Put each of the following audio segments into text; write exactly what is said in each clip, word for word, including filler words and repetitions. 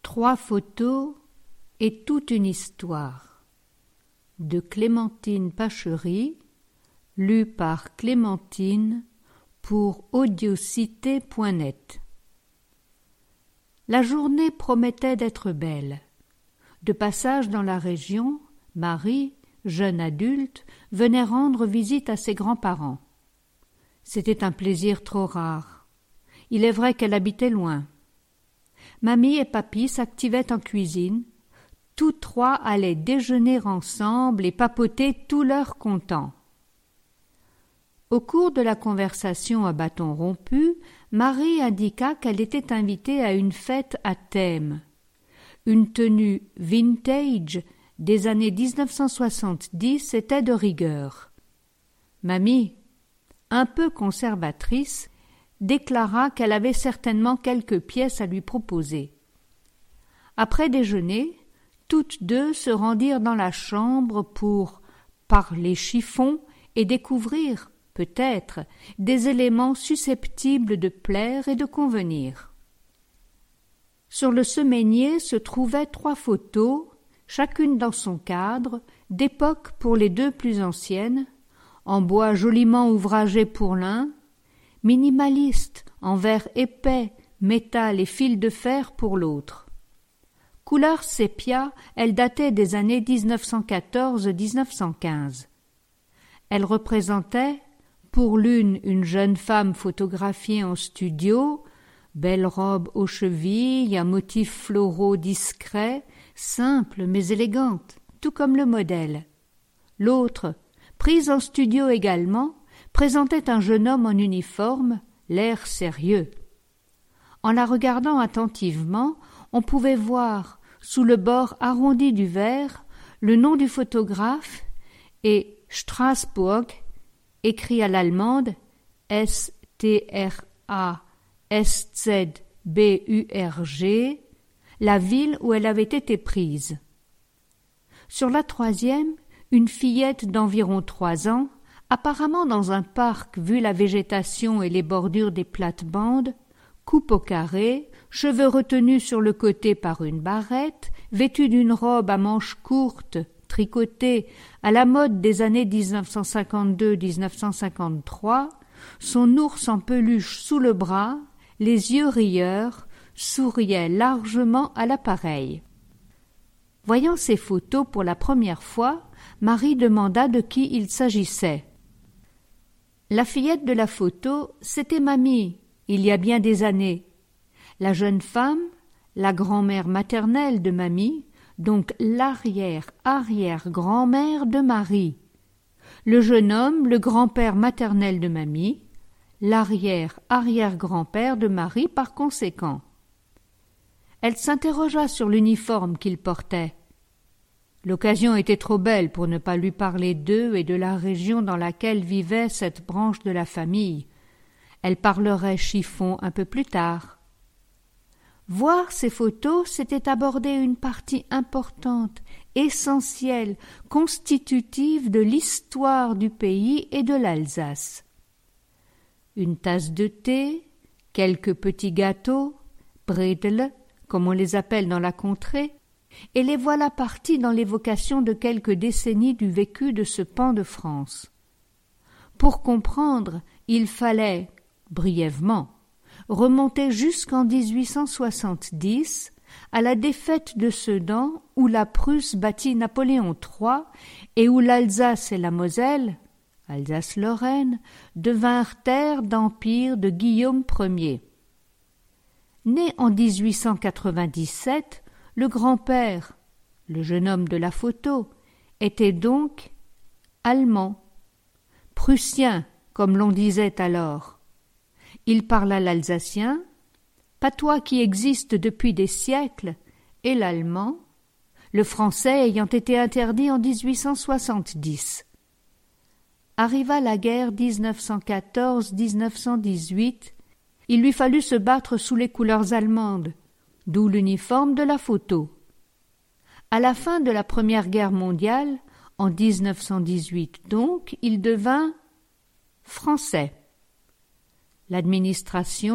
Trois photos et toute une histoire de Clémentine Pachery, lu par Clémentine pour audiocité point net. La journée promettait d'être belle. De passage dans la région, Marie, jeune adulte, venait rendre visite à ses grands-parents. C'était un plaisir trop rare. Il est vrai qu'elle habitait loin. Mamie et Papy s'activaient en cuisine. Tous trois allaient déjeuner ensemble et papoter tout leur content. Au cours de la conversation à bâton rompu, Marie indiqua qu'elle était invitée à une fête à thème. Une tenue vintage des années dix-neuf cent soixante-dix était de rigueur. Mamie, un peu conservatrice, déclara qu'elle avait certainement quelques pièces à lui proposer. Après déjeuner, toutes deux se rendirent dans la chambre pour parler chiffon et découvrir, peut-être, des éléments susceptibles de plaire et de convenir. Sur le semainier se trouvaient trois photos, chacune dans son cadre, d'époque pour les deux plus anciennes, en bois joliment ouvragé pour l'un, minimaliste, en verre épais, métal et fil de fer pour l'autre. Couleur sépia, elle datait des années dix-neuf cent quatorze à dix-neuf cent quinze. Elle représentait, pour l'une une jeune femme photographiée en studio, belle robe aux chevilles, un motif floraux discret, simple mais élégante, tout comme le modèle. L'autre, prise en studio également, présentait un jeune homme en uniforme, l'air sérieux. En la regardant attentivement, on pouvait voir, sous le bord arrondi du verre, le nom du photographe et Strasbourg, écrit à l'allemande S T R A S Z B U R G, la ville où elle avait été prise. Sur la troisième, une fillette d'environ trois ans, apparemment dans un parc vu la végétation et les bordures des plates-bandes, coupe au carré, cheveux retenus sur le côté par une barrette, vêtue d'une robe à manches courtes, tricotée, à la mode des années dix-neuf cent cinquante-deux à dix-neuf cent cinquante-trois, son ours en peluche sous le bras, les yeux rieurs, souriait largement à l'appareil. Voyant ces photos pour la première fois, Marie demanda de qui il s'agissait. La fillette de la photo, c'était Mamie, il y a bien des années. La jeune femme, la grand-mère maternelle de Mamie, donc l'arrière-arrière-grand-mère de Marie. Le jeune homme, le grand-père maternel de Mamie, l'arrière-arrière-grand-père de Marie par conséquent. Elle s'interrogea sur l'uniforme qu'il portait. L'occasion était trop belle pour ne pas lui parler d'eux et de la région dans laquelle vivait cette branche de la famille. Elle parlerait chiffon un peu plus tard. Voir ces photos, c'était aborder une partie importante, essentielle, constitutive de l'histoire du pays et de l'Alsace. Une tasse de thé, quelques petits gâteaux, bredel, comme on les appelle dans la contrée, et les voilà partis dans l'évocation de quelques décennies du vécu de ce pan de France. Pour comprendre, il fallait, brièvement, remonter jusqu'en dix-huit cent soixante-dix, à la défaite de Sedan, où la Prusse battit Napoléon trois et où l'Alsace et la Moselle, Alsace-Lorraine, devinrent terre d'empire de Guillaume Ier. Né en dix-huit cent quatre-vingt-dix-sept, le grand-père, le jeune homme de la photo, était donc allemand, prussien, comme l'on disait alors. Il parla l'alsacien, patois qui existe depuis des siècles, et l'allemand, le français ayant été interdit en dix-huit cent soixante-dix. Arriva la guerre dix-neuf cent quatorze à dix-neuf cent dix-huit, il lui fallut se battre sous les couleurs allemandes, d'où l'uniforme de la photo. À la fin de la Première Guerre mondiale, en dix-neuf cent dix-huit donc, il devint français. L'administration,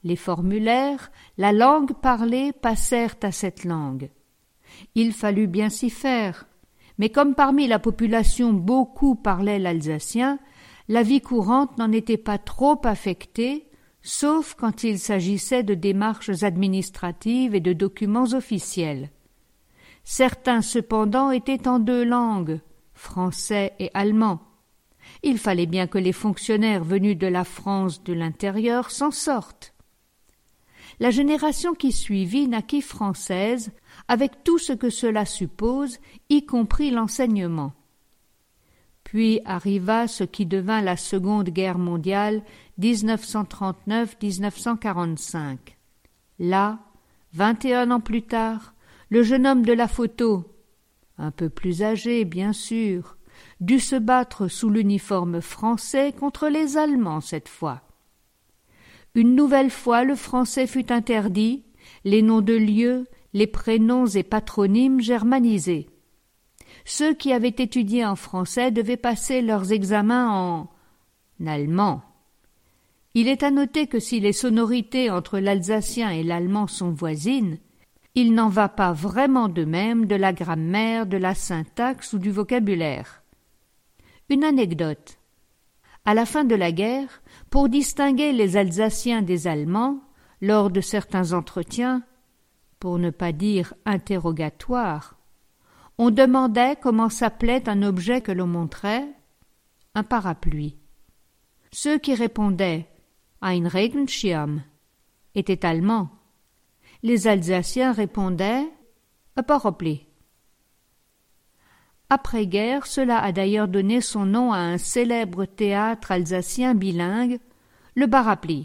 les formulaires, la langue parlée passèrent à cette langue. Il fallut bien s'y faire, mais comme parmi la population beaucoup parlaient l'alsacien, la vie courante n'en était pas trop affectée, sauf quand il s'agissait de démarches administratives et de documents officiels. Certains cependant étaient en deux langues, français et allemand. Il fallait bien que les fonctionnaires venus de la France de l'intérieur s'en sortent. La génération qui suivit naquit française, avec tout ce que cela suppose, y compris l'enseignement. Puis arriva ce qui devint la Seconde Guerre mondiale, dix-neuf cent trente-neuf à dix-neuf cent quarante-cinq. Là, vingt et un ans plus tard, le jeune homme de la photo, un peu plus âgé bien sûr, dut se battre sous l'uniforme français contre les Allemands cette fois. Une nouvelle fois le français fut interdit, les noms de lieux, les prénoms et patronymes germanisés. Ceux qui avaient étudié en français devaient passer leurs examens en allemand. Il est à noter que si les sonorités entre l'alsacien et l'allemand sont voisines, il n'en va pas vraiment de même de la grammaire, de la syntaxe ou du vocabulaire. Une anecdote. À la fin de la guerre, pour distinguer les Alsaciens des Allemands, lors de certains entretiens, pour ne pas dire interrogatoires, on demandait comment s'appelait un objet que l'on montrait, un parapluie. Ceux qui répondaient « ein Regenschirm » étaient allemands. Les Alsaciens répondaient « un parapluie ». Après-guerre, cela a d'ailleurs donné son nom à un célèbre théâtre alsacien bilingue, le Barapli.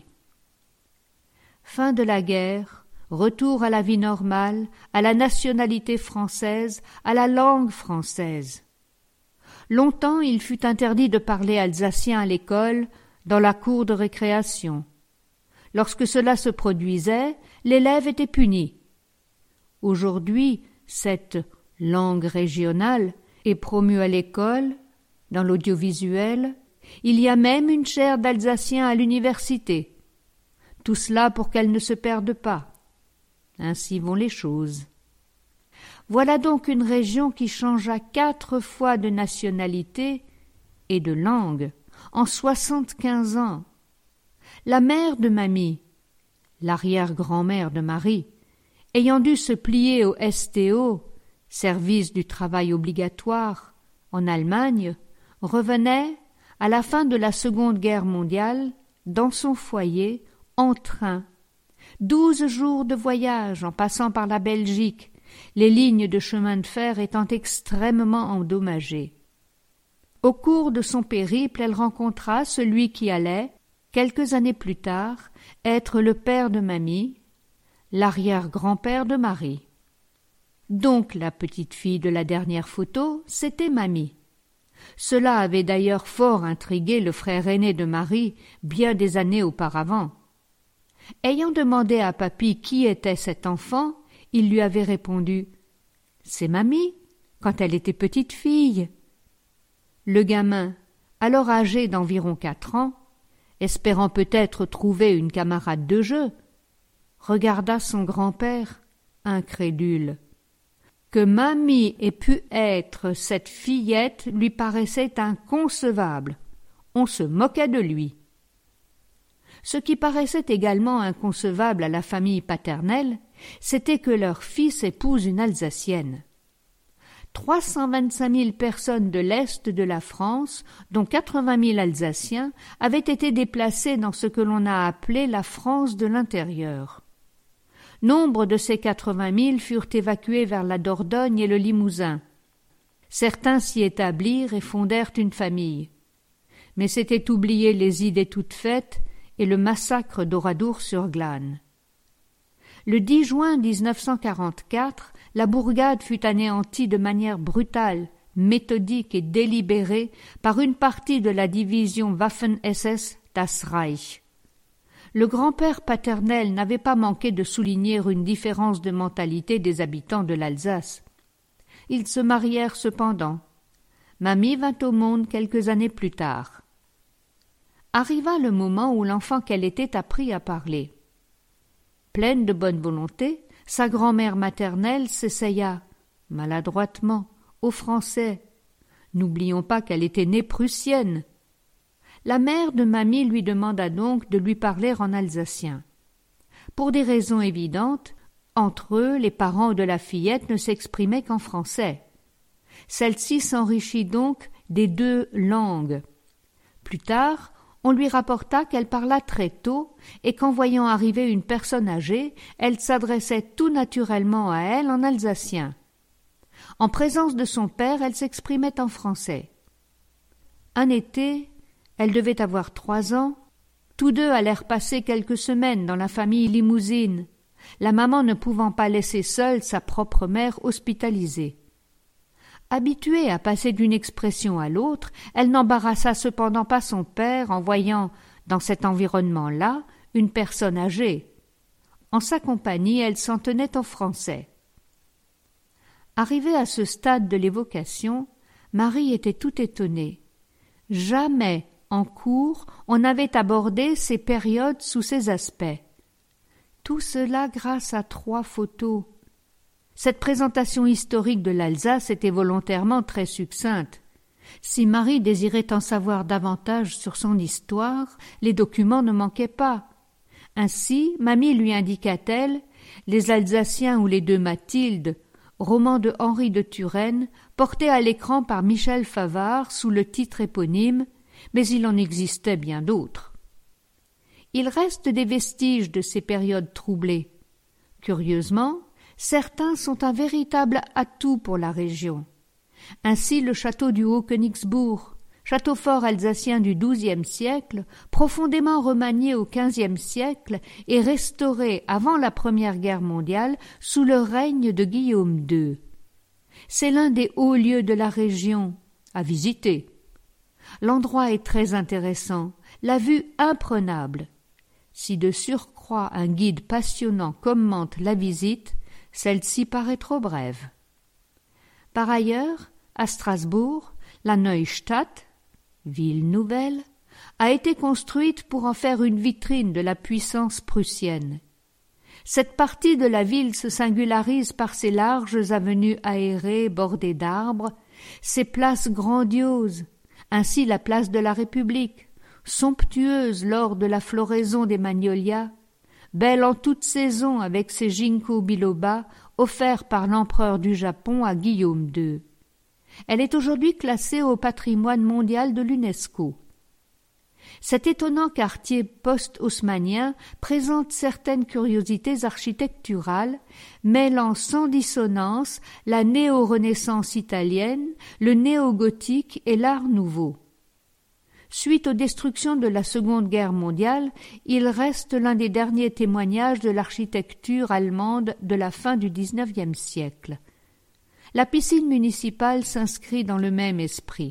Fin de la guerre, retour à la vie normale, à la nationalité française, à la langue française. Longtemps il fut interdit de parler alsacien à l'école, dans la cour de récréation. Lorsque cela se produisait, l'élève était puni. Aujourd'hui, cette langue régionale est promue à l'école, dans l'audiovisuel. Il y a même une chaire d'alsacien à l'université. Tout cela pour qu'elle ne se perde pas. Ainsi vont les choses. Voilà donc une région qui changea quatre fois de nationalité et de langue en soixante-quinze ans. La mère de Mamie, l'arrière-grand-mère de Marie, ayant dû se plier au S T O, service du travail obligatoire, en Allemagne, revenait, à la fin de la Seconde Guerre mondiale, dans son foyer, en train. Douze jours de voyage en passant par la Belgique, les lignes de chemin de fer étant extrêmement endommagées. Au cours de son périple, elle rencontra celui qui allait, quelques années plus tard, être le père de Mamie, l'arrière-grand-père de Marie. Donc la petite fille de la dernière photo, c'était Mamie. Cela avait d'ailleurs fort intrigué le frère aîné de Marie bien des années auparavant. Ayant demandé à papy qui était cet enfant, il lui avait répondu « C'est Mamie, quand elle était petite fille ». Le gamin, alors âgé d'environ quatre ans, espérant peut-être trouver une camarade de jeu, regarda son grand-père, incrédule. Que Mamie ait pu être cette fillette lui paraissait inconcevable. On se moquait de lui. Ce qui paraissait également inconcevable à la famille paternelle, c'était que leur fils épouse une Alsacienne. trois cent vingt-cinq mille personnes de l'Est de la France, dont quatre-vingt mille Alsaciens, avaient été déplacées dans ce que l'on a appelé la France de l'intérieur. Nombre de ces quatre-vingt mille furent évacués vers la Dordogne et le Limousin. Certains s'y établirent et fondèrent une famille. Mais c'était oublier les idées toutes faites et le massacre d'Oradour-sur-Glane. Le dix juin dix-neuf cent quarante-quatre, la bourgade fut anéantie de manière brutale, méthodique et délibérée par une partie de la division Waffen-S S Das Reich. Le grand-père paternel n'avait pas manqué de souligner une différence de mentalité des habitants de l'Alsace. Ils se marièrent cependant. Mamie vint au monde quelques années plus tard. Arriva le moment où l'enfant qu'elle était apprit à parler. Pleine de bonne volonté, sa grand-mère maternelle s'essaya, maladroitement, au français. N'oublions pas qu'elle était née prussienne. La mère de mamie lui demanda donc de lui parler en alsacien. Pour des raisons évidentes, entre eux, les parents de la fillette ne s'exprimaient qu'en français. Celle-ci s'enrichit donc des deux langues. Plus tard, on lui rapporta qu'elle parla très tôt et qu'en voyant arriver une personne âgée, elle s'adressait tout naturellement à elle en alsacien. En présence de son père, elle s'exprimait en français. Un été, elle devait avoir trois ans, tous deux allèrent passer quelques semaines dans la famille limousine, la maman ne pouvant pas laisser seule sa propre mère hospitalisée. Habituée à passer d'une expression à l'autre, elle n'embarrassa cependant pas son père en voyant, dans cet environnement-là, une personne âgée. En sa compagnie, elle s'en tenait en français. Arrivée à ce stade de l'évocation, Marie était tout étonnée. Jamais, en cours, on n'avait abordé ces périodes sous ces aspects. Tout cela grâce à trois photos. Cette présentation historique de l'Alsace était volontairement très succincte. Si Marie désirait en savoir davantage sur son histoire, les documents ne manquaient pas. Ainsi, mamie lui indiqua-t-elle les Alsaciens ou les deux Mathilde, roman de Henri de Turenne, porté à l'écran par Michel Favart sous le titre éponyme, mais il en existait bien d'autres. Il reste des vestiges de ces périodes troublées. Curieusement, certains sont un véritable atout pour la région. Ainsi le château du Haut-Königsbourg, château fort alsacien du douzième siècle, profondément remanié au quinzième siècle et restauré avant la Première Guerre mondiale sous le règne de Guillaume deux. C'est l'un des hauts lieux de la région, à visiter. L'endroit est très intéressant, la vue imprenable. Si de surcroît un guide passionnant commente la visite, celle-ci paraît trop brève. Par ailleurs, à Strasbourg, la Neustadt, ville nouvelle, a été construite pour en faire une vitrine de la puissance prussienne. Cette partie de la ville se singularise par ses larges avenues aérées bordées d'arbres, ses places grandioses, ainsi la place de la République, somptueuse lors de la floraison des magnolias, belle en toute saison avec ses ginkgo biloba offerts par l'empereur du Japon à Guillaume deux. Elle est aujourd'hui classée au patrimoine mondial de l'UNESCO. Cet étonnant quartier post-haussmannien présente certaines curiosités architecturales, mêlant sans dissonance la néo-renaissance italienne, le néo-gothique et l'art nouveau. Suite aux destructions de la Seconde Guerre mondiale, il reste l'un des derniers témoignages de l'architecture allemande de la fin du dix-neuvième siècle. La piscine municipale s'inscrit dans le même esprit.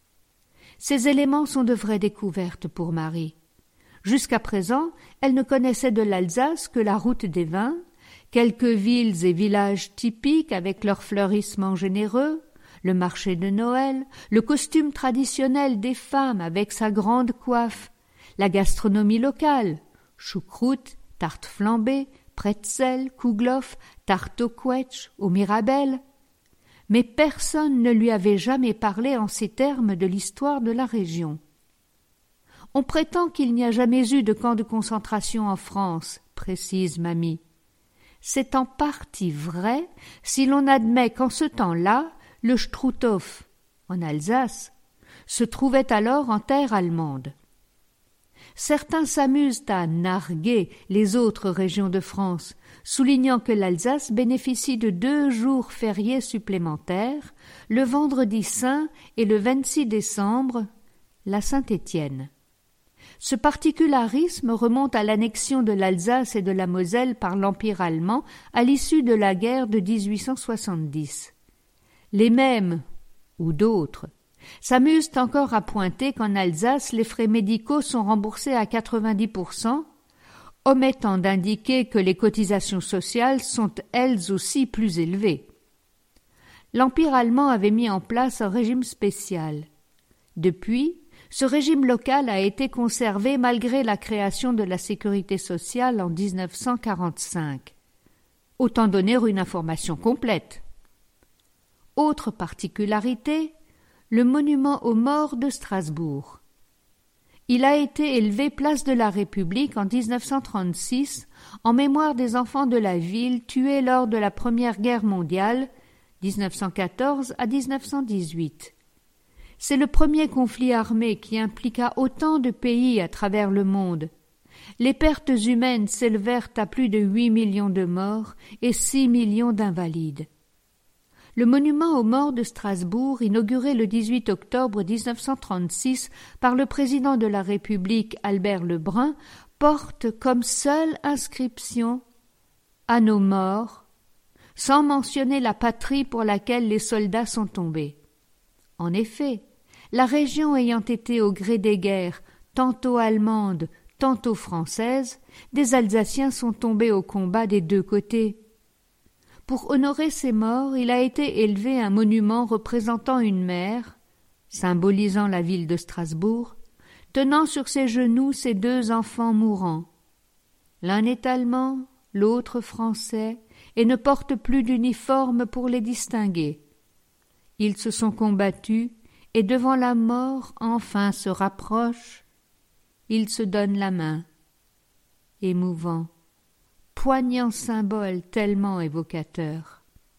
Ces éléments sont de vraies découvertes pour Marie. Jusqu'à présent, elle ne connaissait de l'Alsace que la route des vins, quelques villes et villages typiques avec leurs fleurissements généreux, le marché de Noël, le costume traditionnel des femmes avec sa grande coiffe, la gastronomie locale, choucroute, tarte flambée, pretzel, kouglof, tarte au quetch, au mirabelle. Mais personne ne lui avait jamais parlé en ces termes de l'histoire de la région. On prétend qu'il n'y a jamais eu de camp de concentration en France, précise mamie. C'est en partie vrai si l'on admet qu'en ce temps-là, le Struthof, en Alsace, se trouvait alors en terre allemande. Certains s'amusent à narguer les autres régions de France, soulignant que l'Alsace bénéficie de deux jours fériés supplémentaires, le vendredi saint et le vingt-six décembre, la Saint-Étienne. Ce particularisme remonte à l'annexion de l'Alsace et de la Moselle par l'Empire allemand à l'issue de la guerre de dix-huit cent soixante-dix. Les mêmes, ou d'autres, s'amusent encore à pointer qu'en Alsace les frais médicaux sont remboursés à quatre-vingt-dix pour cent, omettant d'indiquer que les cotisations sociales sont elles aussi plus élevées. L'Empire allemand avait mis en place un régime spécial. Depuis, Ce régime local a été conservé malgré la création de la sécurité sociale en dix-neuf cent quarante-cinq. Autant donner une information complète. Autre particularité, le monument aux morts de Strasbourg. Il a été élevé place de la République en dix-neuf cent trente-six en mémoire des enfants de la ville tués lors de la Première Guerre mondiale, dix-neuf cent quatorze à dix-neuf cent dix-huit. C'est le premier conflit armé qui impliqua autant de pays à travers le monde. Les pertes humaines s'élevèrent à plus de huit millions de morts et six millions d'invalides. Le monument aux morts de Strasbourg, inauguré le dix-huit octobre dix-neuf cent trente-six par le président de la République Albert Lebrun, porte comme seule inscription « À nos morts », sans mentionner la patrie pour laquelle les soldats sont tombés. En effet, la région ayant été au gré des guerres, tantôt allemandes, tantôt françaises, des Alsaciens sont tombés au combat des deux côtés. Pour honorer ces morts, il a été élevé un monument représentant une mère, symbolisant la ville de Strasbourg, tenant sur ses genoux ses deux enfants mourants. L'un est allemand, l'autre français, et ne porte plus d'uniforme pour les distinguer. Ils se sont combattus, et devant la mort enfin se rapprochent. Ils se donnent la main. Émouvant, poignant symbole tellement évocateur.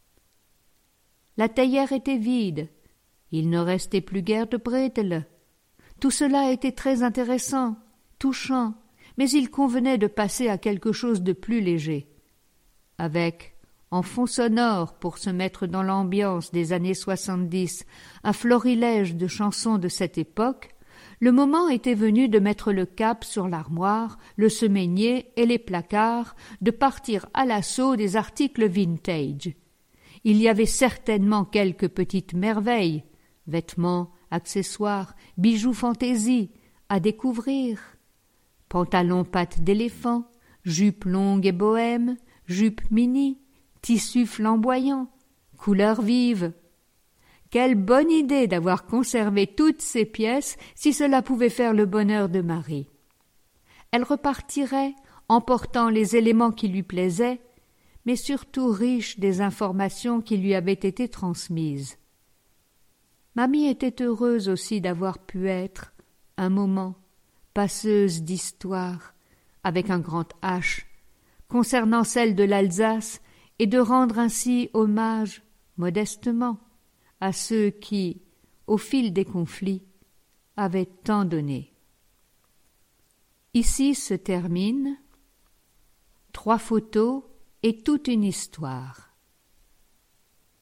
La théière était vide, il ne restait plus guère de bretelles. Tout cela était très intéressant, touchant, mais il convenait de passer à quelque chose de plus léger. Avec, en fond sonore pour se mettre dans l'ambiance des années soixante-dix, un florilège de chansons de cette époque, le moment était venu de mettre le cap sur l'armoire, le semainier et les placards, de partir à l'assaut des articles vintage. Il y avait certainement quelques petites merveilles, vêtements, accessoires, bijoux fantaisie, à découvrir. Pantalons pattes d'éléphant, jupes longues et bohèmes, jupes mini, tissus flamboyants, couleurs vives. Quelle bonne idée d'avoir conservé toutes ces pièces si cela pouvait faire le bonheur de Marie. Elle repartirait, emportant les éléments qui lui plaisaient, mais surtout riche des informations qui lui avaient été transmises. Mamie était heureuse aussi d'avoir pu être, un moment, passeuse d'histoire, avec un grand H, concernant celle de l'Alsace, et de rendre ainsi hommage, modestement, à ceux qui, au fil des conflits, avaient tant donné. Ici se termine trois photos et toute une histoire.